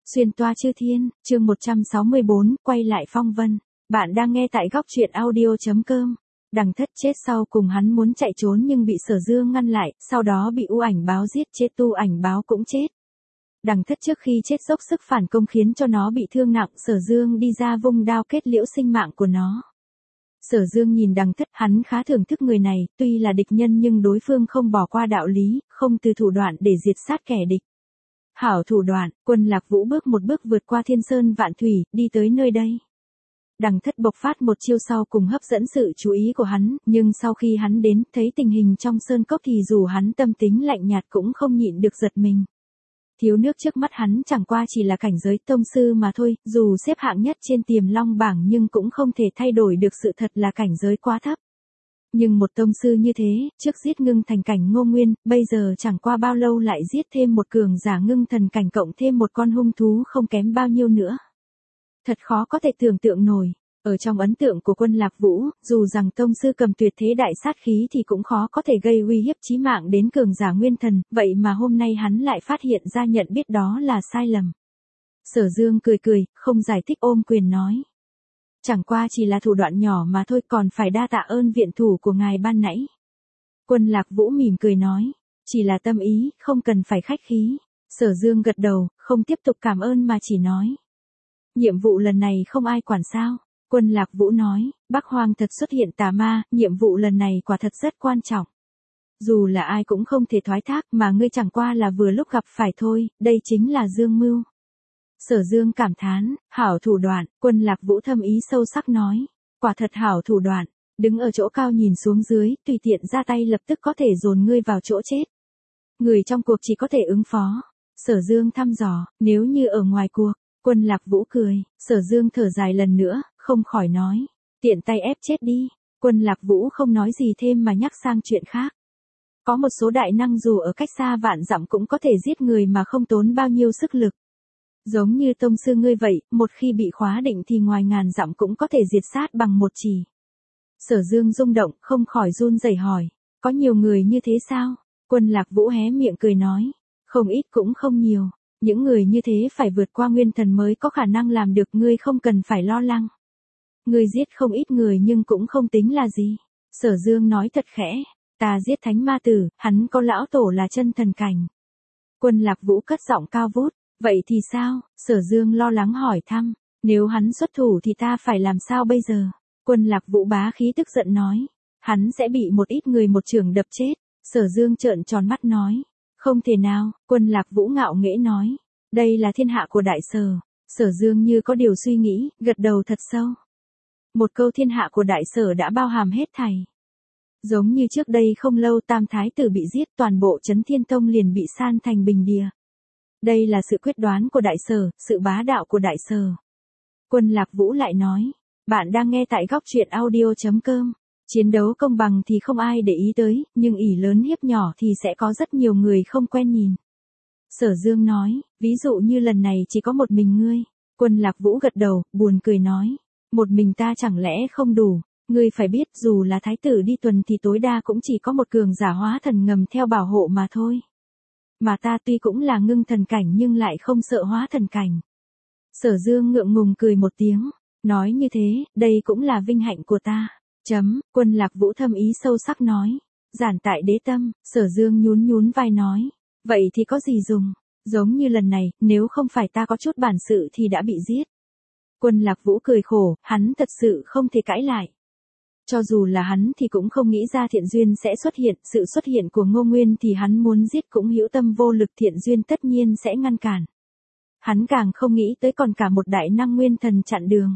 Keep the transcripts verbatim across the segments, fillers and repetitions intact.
Xuyên toa chư thiên, chương một trăm sáu mươi bốn, quay lại phong vân. Bạn đang nghe tại góc truyện audio.com. Đằng Thất chết sau cùng hắn muốn chạy trốn nhưng bị Sở Dương ngăn lại, sau đó bị U Ảnh Báo giết chết, Tu Ảnh Báo cũng chết. Đằng Thất trước khi chết dốc sức phản công khiến cho nó bị thương nặng, Sở Dương đi ra vung đao kết liễu sinh mạng của nó. Sở Dương nhìn Đằng Thất, hắn khá thưởng thức người này, tuy là địch nhân nhưng đối phương không bỏ qua đạo lý, không từ thủ đoạn để diệt sát kẻ địch. Hảo thủ đoạn, Quân Lạc Vũ bước một bước vượt qua thiên sơn vạn thủy, đi tới nơi đây. Đằng Thất bộc phát một chiêu sau cùng hấp dẫn sự chú ý của hắn, nhưng sau khi hắn đến, thấy tình hình trong sơn cốc thì dù hắn tâm tính lạnh nhạt cũng không nhịn được giật mình. Thiếu nước trước mắt hắn chẳng qua chỉ là cảnh giới tông sư mà thôi, dù xếp hạng nhất trên Tiềm Long bảng nhưng cũng không thể thay đổi được sự thật là cảnh giới quá thấp. Nhưng một tông sư như thế, trước giết ngưng thành cảnh Ngô Nguyên, bây giờ chẳng qua bao lâu lại giết thêm một cường giả ngưng thần cảnh cộng thêm một con hung thú không kém bao nhiêu nữa. Thật khó có thể tưởng tượng nổi. Ở trong ấn tượng của Quân Lạc Vũ, dù rằng tông sư cầm tuyệt thế đại sát khí thì cũng khó có thể gây uy hiếp chí mạng đến cường giả nguyên thần, vậy mà hôm nay hắn lại phát hiện ra nhận biết đó là sai lầm. Sở Dương cười cười, không giải thích ôm quyền nói. Chẳng qua chỉ là thủ đoạn nhỏ mà thôi, còn phải đa tạ ơn viện thủ của ngài ban nãy. Quân Lạc Vũ mỉm cười nói, chỉ là tâm ý, không cần phải khách khí. Sở Dương gật đầu, không tiếp tục cảm ơn mà chỉ nói. Nhiệm vụ lần này không ai quản sao? Quân Lạc Vũ nói, Bắc Hoang thật xuất hiện tà ma, nhiệm vụ lần này quả thật rất quan trọng. Dù là ai cũng không thể thoái thác mà ngươi chẳng qua là vừa lúc gặp phải thôi, đây chính là dương mưu. Sở Dương cảm thán, hảo thủ đoạn, Quân Lạc Vũ thâm ý sâu sắc nói, quả thật hảo thủ đoạn, đứng ở chỗ cao nhìn xuống dưới, tùy tiện ra tay lập tức có thể dồn ngươi vào chỗ chết. Người trong cuộc chỉ có thể ứng phó. Sở Dương thăm dò, nếu như ở ngoài cuộc. Quân Lạc Vũ cười, Sở Dương thở dài lần nữa, không khỏi nói, tiện tay ép chết đi. Quân Lạc Vũ không nói gì thêm mà nhắc sang chuyện khác. Có một số đại năng dù ở cách xa vạn dặm cũng có thể giết người mà không tốn bao nhiêu sức lực. Giống như tông sư ngươi vậy, một khi bị khóa định thì ngoài ngàn dặm cũng có thể diệt sát bằng một chỉ. Sở Dương rung động, không khỏi run rẩy hỏi, có nhiều người như thế sao? Quân Lạc Vũ hé miệng cười nói, không ít cũng không nhiều. Những người như thế phải vượt qua nguyên thần mới có khả năng làm được, ngươi không cần phải lo lắng. Ngươi giết không ít người nhưng cũng không tính là gì. Sở Dương nói thật khẽ, ta giết thánh ma tử, hắn có lão tổ là chân thần cảnh. Quân Lạc Vũ cất giọng cao vút, vậy thì sao? Sở Dương lo lắng hỏi thăm, nếu hắn xuất thủ thì ta phải làm sao bây giờ? Quân Lạc Vũ bá khí tức giận nói, hắn sẽ bị một ít người một chưởng đập chết. Sở Dương trợn tròn mắt nói, không thể nào. Quân Lạc Vũ ngạo nghễ nói, đây là thiên hạ của Đại Sở. Sở Dương như có điều suy nghĩ, gật đầu thật sâu. Một câu thiên hạ của Đại Sở đã bao hàm hết thảy. Giống như trước đây không lâu Tam Thái Tử bị giết, toàn bộ Chấn Thiên Tông liền bị san thành bình địa. Đây là sự quyết đoán của Đại Sở, sự bá đạo của Đại Sở. Quân Lạc Vũ lại nói, bạn đang nghe tại góc truyện audio.com. Chiến đấu công bằng thì không ai để ý tới, nhưng ỷ lớn hiếp nhỏ thì sẽ có rất nhiều người không quen nhìn. Sở Dương nói, ví dụ như lần này chỉ có một mình ngươi. Quân Lạc Vũ gật đầu, buồn cười nói, một mình ta chẳng lẽ không đủ, ngươi phải biết dù là thái tử đi tuần thì tối đa cũng chỉ có một cường giả hóa thần ngầm theo bảo hộ mà thôi. Mà ta tuy cũng là ngưng thần cảnh nhưng lại không sợ hóa thần cảnh. Sở Dương ngượng ngùng cười một tiếng, nói như thế, đây cũng là vinh hạnh của ta. Chấm, Quân Lạc Vũ thâm ý sâu sắc nói, giản tại đế tâm. Sở Dương nhún nhún vai nói, vậy thì có gì dùng, giống như lần này, nếu không phải ta có chút bản sự thì đã bị giết. Quân Lạc Vũ cười khổ, hắn thật sự không thể cãi lại. Cho dù là hắn thì cũng không nghĩ ra thiện duyên sẽ xuất hiện, sự xuất hiện của Ngô Nguyên thì hắn muốn giết cũng hữu tâm vô lực, thiện duyên tất nhiên sẽ ngăn cản. Hắn càng không nghĩ tới còn cả một đại năng nguyên thần chặn đường.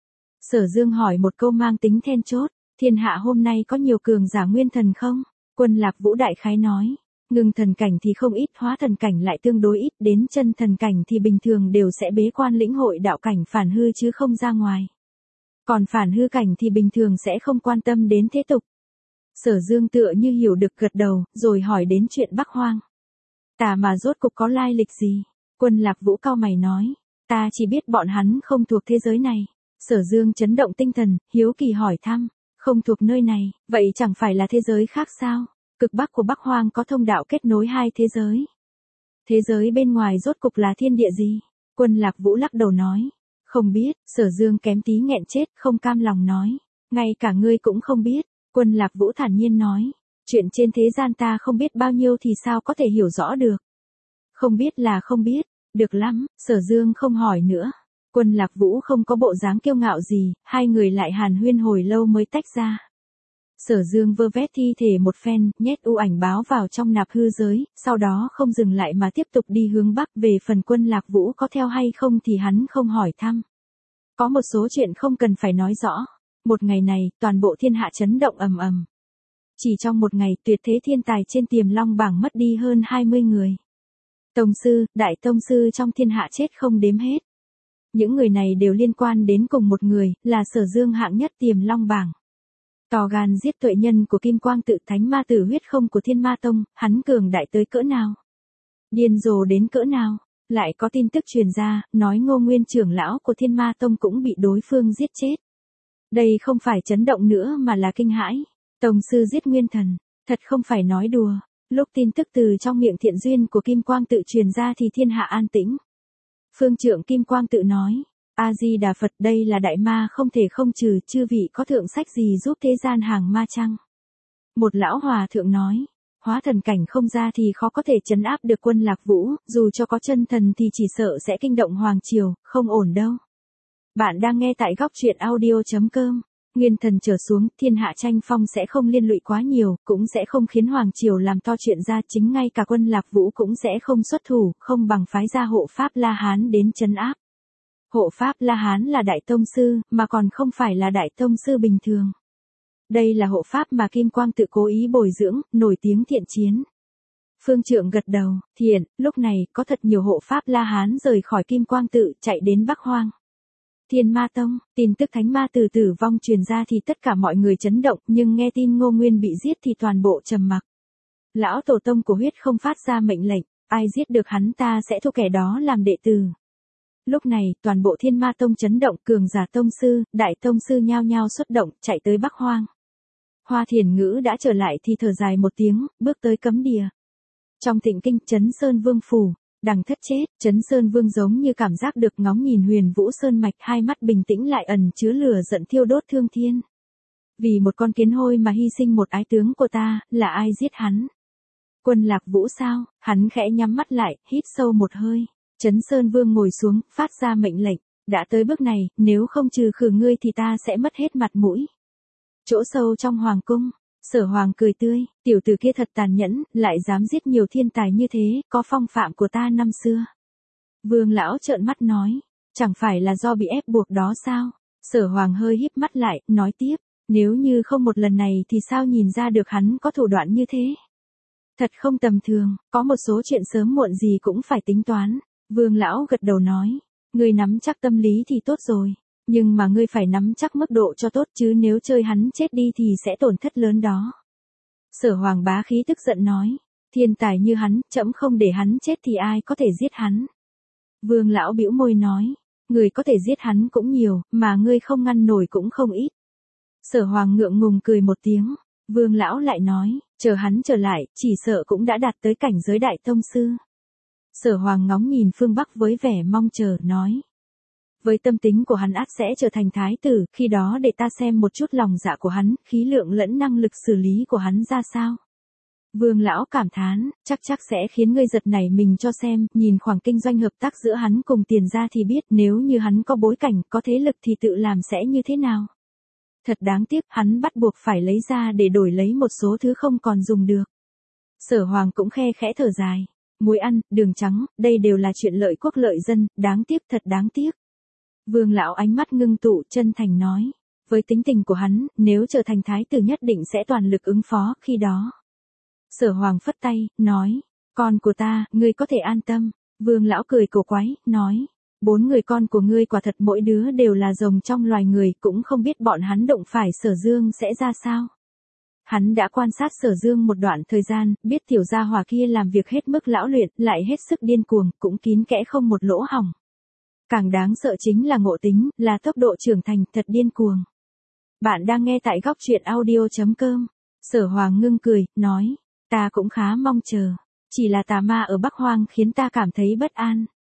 Sở Dương hỏi một câu mang tính then chốt, thiên hạ hôm nay có nhiều cường giả nguyên thần không? Quân Lạc Vũ đại khái nói, ngưng thần cảnh thì không ít, hóa thần cảnh lại tương đối ít, đến chân thần cảnh thì bình thường đều sẽ bế quan lĩnh hội đạo cảnh phản hư chứ không ra ngoài. Còn phản hư cảnh thì bình thường sẽ không quan tâm đến thế tục. Sở Dương tựa như hiểu được gật đầu, rồi hỏi đến chuyện Bắc Hoang. Tà mà rốt cục có lai lịch gì? Quân Lạc Vũ cau mày nói, ta chỉ biết bọn hắn không thuộc thế giới này. Sở Dương chấn động tinh thần, hiếu kỳ hỏi thăm, không thuộc nơi này, vậy chẳng phải là thế giới khác sao? Cực Bắc của Bắc Hoang có thông đạo kết nối hai thế giới. Thế giới bên ngoài rốt cục là thiên địa gì? Quân Lạc Vũ lắc đầu nói. Không biết, Sở Dương kém tí nghẹn chết, không cam lòng nói. Ngay cả ngươi cũng không biết. Quân Lạc Vũ thản nhiên nói. Chuyện trên thế gian ta không biết bao nhiêu thì sao có thể hiểu rõ được. Không biết là không biết. Được lắm, Sở Dương không hỏi nữa. Quân Lạc Vũ không có bộ dáng kiêu ngạo gì, hai người lại hàn huyên hồi lâu mới tách ra. Sở Dương vơ vét thi thể một phen, nhét u ảnh báo vào trong nạp hư giới, sau đó không dừng lại mà tiếp tục đi hướng Bắc. Về phần Quân Lạc Vũ có theo hay không thì hắn không hỏi thăm. Có một số chuyện không cần phải nói rõ. Một ngày này, toàn bộ thiên hạ chấn động ầm ầm. Chỉ trong một ngày, tuyệt thế thiên tài trên Tiềm Long bảng mất đi hơn hai mươi người. Tông sư, đại tông sư trong thiên hạ chết không đếm hết. Những người này đều liên quan đến cùng một người, là Sở Dương hạng nhất Tiềm Long bảng. To gan giết tuệ nhân của Kim Quang Tự, thánh ma tử huyết không của Thiên Ma Tông, hắn cường đại tới cỡ nào? Điên rồ đến cỡ nào? Lại có tin tức truyền ra, nói Ngô Nguyên trưởng lão của Thiên Ma Tông cũng bị đối phương giết chết. Đây không phải chấn động nữa mà là kinh hãi. Tông sư giết nguyên thần, thật không phải nói đùa. Lúc tin tức từ trong miệng Thiện Duyên của Kim Quang Tự truyền ra thì thiên hạ an tĩnh. Phương trượng Kim Quang Tự nói. A-di-đà Phật, đây là đại ma không thể không trừ, chư vị có thượng sách gì giúp thế gian hàng ma chăng? Một lão hòa thượng nói, hóa thần cảnh không ra thì khó có thể trấn áp được Quân Lạc Vũ, dù cho có chân thần thì chỉ sợ sẽ kinh động hoàng triều, không ổn đâu. Bạn đang nghe tại góc truyện audio chấm com. Nguyên thần trở xuống, thiên hạ tranh phong sẽ không liên lụy quá nhiều, cũng sẽ không khiến hoàng triều làm to chuyện ra, chính ngay cả Quân Lạc Vũ cũng sẽ không xuất thủ, không bằng phái ra hộ pháp La Hán đến trấn áp. Hộ pháp La Hán là đại tông sư, mà còn không phải là đại tông sư bình thường. Đây là hộ pháp mà Kim Quang Tự cố ý bồi dưỡng, nổi tiếng thiện chiến. Phương trượng gật đầu, thiện, lúc này, có thật nhiều hộ pháp La Hán rời khỏi Kim Quang Tự, chạy đến Bắc Hoang. Thiên Ma Tông, tin tức thánh ma tử tử vong truyền ra thì tất cả mọi người chấn động, nhưng nghe tin Ngô Nguyên bị giết thì toàn bộ trầm mặc. Lão tổ tông của huyết không phát ra mệnh lệnh, ai giết được hắn ta sẽ thu kẻ đó làm đệ tử. Lúc này, toàn bộ Thiên Ma Tông chấn động, cường giả tông sư, đại tông sư nhao nhao xuất động, chạy tới Bắc Hoang. Hoa Thiền Ngữ đã trở lại thì thở dài một tiếng, bước tới cấm địa. Trong Thịnh Kinh, Trấn Sơn Vương phủ, Đằng Thất chết, Trấn Sơn Vương giống như cảm giác được ngóng nhìn Huyền Vũ Sơn mạch, hai mắt bình tĩnh lại ẩn chứa lửa giận thiêu đốt thương thiên. Vì một con kiến hôi mà hy sinh một ái tướng của ta, là ai giết hắn? Quân Lạc Vũ sao? Hắn khẽ nhắm mắt lại, hít sâu một hơi. Trấn Sơn Vương ngồi xuống, phát ra mệnh lệnh. Đã tới bước này, nếu không trừ khử ngươi thì ta sẽ mất hết mặt mũi. Chỗ sâu trong hoàng cung, Sở Hoàng cười tươi, tiểu tử kia thật tàn nhẫn, lại dám giết nhiều thiên tài như thế, có phong phạm của ta năm xưa. Vương lão trợn mắt nói, chẳng phải là do bị ép buộc đó sao? Sở Hoàng hơi híp mắt lại, nói tiếp, nếu như không một lần này thì sao nhìn ra được hắn có thủ đoạn như thế? Thật không tầm thường, có một số chuyện sớm muộn gì cũng phải tính toán. Vương lão gật đầu nói, ngươi nắm chắc tâm lý thì tốt rồi, nhưng mà ngươi phải nắm chắc mức độ cho tốt chứ nếu chơi hắn chết đi thì sẽ tổn thất lớn đó. Sở Hoàng bá khí tức giận nói, thiên tài như hắn, trẫm không để hắn chết thì ai có thể giết hắn. Vương lão bĩu môi nói, người có thể giết hắn cũng nhiều, mà ngươi không ngăn nổi cũng không ít. Sở Hoàng ngượng ngùng cười một tiếng, Vương lão lại nói, chờ hắn trở lại, chỉ sợ cũng đã đạt tới cảnh giới đại tông sư. Sở Hoàng ngóng nhìn phương Bắc với vẻ mong chờ, nói. Với tâm tính của hắn ắt sẽ trở thành thái tử, khi đó để ta xem một chút lòng dạ của hắn, khí lượng lẫn năng lực xử lý của hắn ra sao. Vương lão cảm thán, chắc chắc sẽ khiến ngươi giật nảy mình cho xem, nhìn khoảng kinh doanh hợp tác giữa hắn cùng Tiền gia thì biết nếu như hắn có bối cảnh, có thế lực thì tự làm sẽ như thế nào. Thật đáng tiếc, hắn bắt buộc phải lấy ra để đổi lấy một số thứ không còn dùng được. Sở Hoàng cũng khe khẽ thở dài. Muối ăn, đường trắng, đây đều là chuyện lợi quốc lợi dân, đáng tiếc thật đáng tiếc. Vương lão ánh mắt ngưng tụ, chân thành nói. Với tính tình của hắn, nếu trở thành thái tử nhất định sẽ toàn lực ứng phó, khi đó. Sở Hoàng phất tay, nói. Con của ta, ngươi có thể an tâm. Vương lão cười cổ quái, nói. Bốn người con của ngươi quả thật mỗi đứa đều là rồng trong loài người, cũng không biết bọn hắn động phải Sở Dương sẽ ra sao. Hắn đã quan sát Sở Dương một đoạn thời gian, biết tiểu gia hỏa kia làm việc hết mức lão luyện, lại hết sức điên cuồng, cũng kín kẽ không một lỗ hỏng. Càng đáng sợ chính là ngộ tính, là tốc độ trưởng thành thật điên cuồng. Bạn đang nghe tại góc truyện audio chấm com. Sở Hoàng ngưng cười, nói, ta cũng khá mong chờ. Chỉ là tà ma ở Bắc Hoang khiến ta cảm thấy bất an.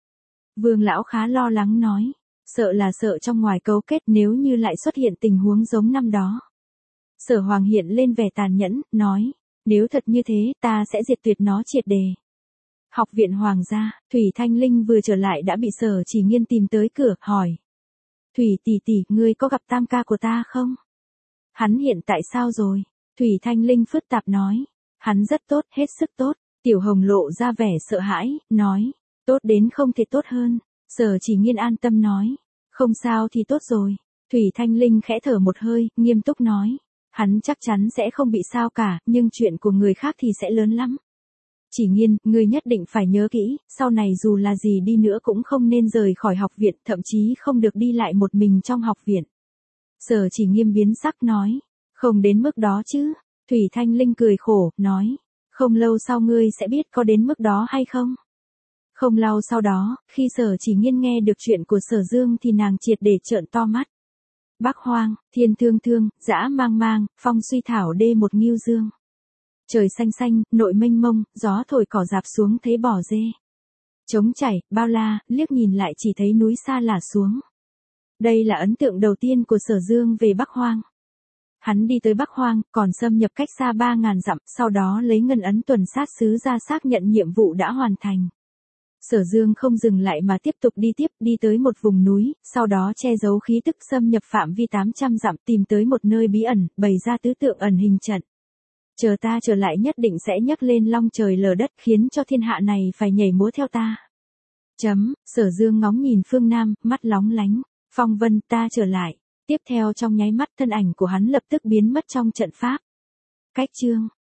Vương lão khá lo lắng nói. Sợ là sợ trong ngoài cấu kết nếu như lại xuất hiện tình huống giống năm đó. Sở Hoàng hiện lên vẻ tàn nhẫn, nói. Nếu thật như thế, ta sẽ diệt tuyệt nó triệt đề. Học viện Hoàng gia, Thủy Thanh Linh vừa trở lại đã bị Sở Chỉ Nghiên tìm tới cửa, hỏi. Thủy tỷ tỷ, ngươi có gặp tam ca của ta không? Hắn hiện tại sao rồi? Thủy Thanh Linh phức tạp nói. Hắn rất tốt, hết sức tốt. Tiểu Hồng lộ ra vẻ sợ hãi, nói. Tốt đến không thể tốt hơn. Sở Chỉ Nghiên an tâm nói. Không sao thì tốt rồi. Thủy Thanh Linh khẽ thở một hơi, nghiêm túc nói. Hắn chắc chắn sẽ không bị sao cả, nhưng chuyện của người khác thì sẽ lớn lắm. Chỉ Nghiên, ngươi nhất định phải nhớ kỹ, sau này dù là gì đi nữa cũng không nên rời khỏi học viện, thậm chí không được đi lại một mình trong học viện. Sở Chỉ Nghiên biến sắc nói. Không đến mức đó chứ. Thủy Thanh Linh cười khổ, nói. Không lâu sau ngươi sẽ biết có đến mức đó hay không. Không lâu sau đó, khi Sở Chỉ Nghiên nghe được chuyện của Sở Dương thì nàng triệt để trợn to mắt. Bắc Hoang, thiên thương thương, dã mang mang, phong suy thảo đê một nghiêu dương. Trời xanh xanh, nội mênh mông, gió thổi cỏ rạp xuống thấy bò dê. Trống chảy, bao la, liếc nhìn lại chỉ thấy núi xa lả xuống. Đây là ấn tượng đầu tiên của Sở Dương về Bắc Hoang. Hắn đi tới Bắc Hoang, còn xâm nhập cách xa ba ngàn dặm, sau đó lấy ngân ấn tuần sát sứ ra xác nhận nhiệm vụ đã hoàn thành. Sở Dương không dừng lại mà tiếp tục đi tiếp, đi tới một vùng núi, sau đó che giấu khí tức xâm nhập phạm vi tám trăm dặm, tìm tới một nơi bí ẩn, bày ra tứ tượng ẩn hình trận. Chờ ta trở lại nhất định sẽ nhấc lên long trời lở đất, khiến cho thiên hạ này phải nhảy múa theo ta. Chấm, Sở Dương ngóng nhìn phương Nam, mắt lóng lánh. Phong Vân, ta trở lại. Tiếp theo trong nháy mắt thân ảnh của hắn lập tức biến mất trong trận pháp. Cách chương